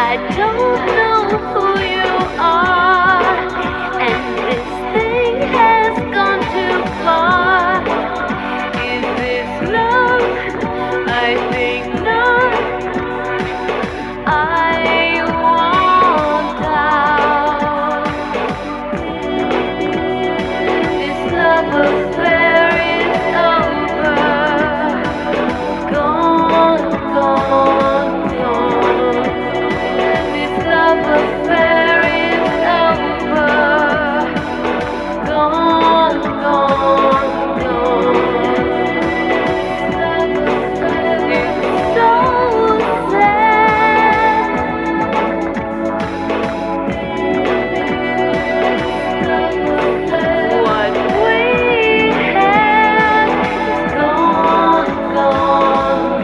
I don't know who you are, and this thing has gone too far. Is this love? I think not. I want out. This love affair is over. Gone, gone, gone. This love affair is over. Gone, gone, gone. It's so sad. What we had is gone, gone,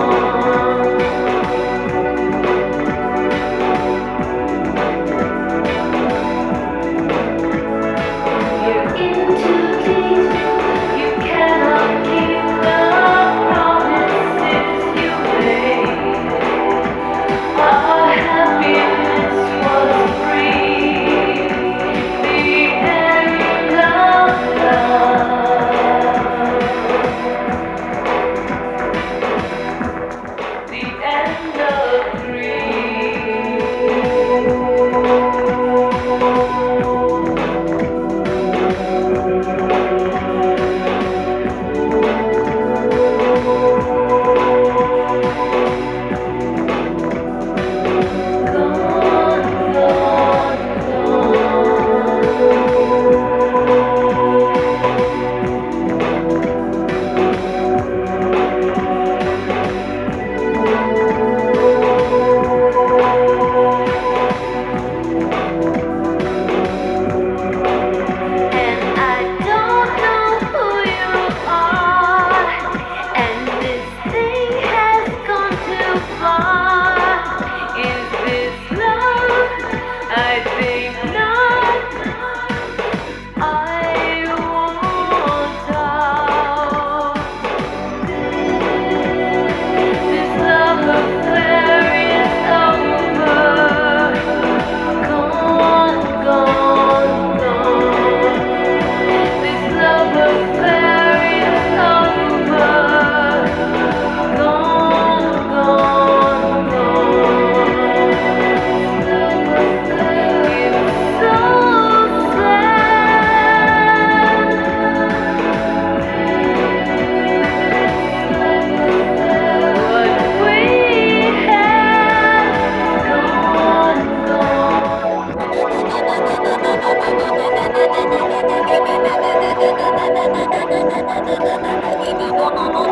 gone. You're in too deep. You cannot keep the promises you made. Our happiness was free. The end of love. The end of dreams. Gone, and I don't know who you are, and this thing has gone too far. Is this love? I think not. I want out. This love affair is over. Gone, gone, gone. This love affair is over. Gone, gone, gone. It's so sad. What we had gone, gone.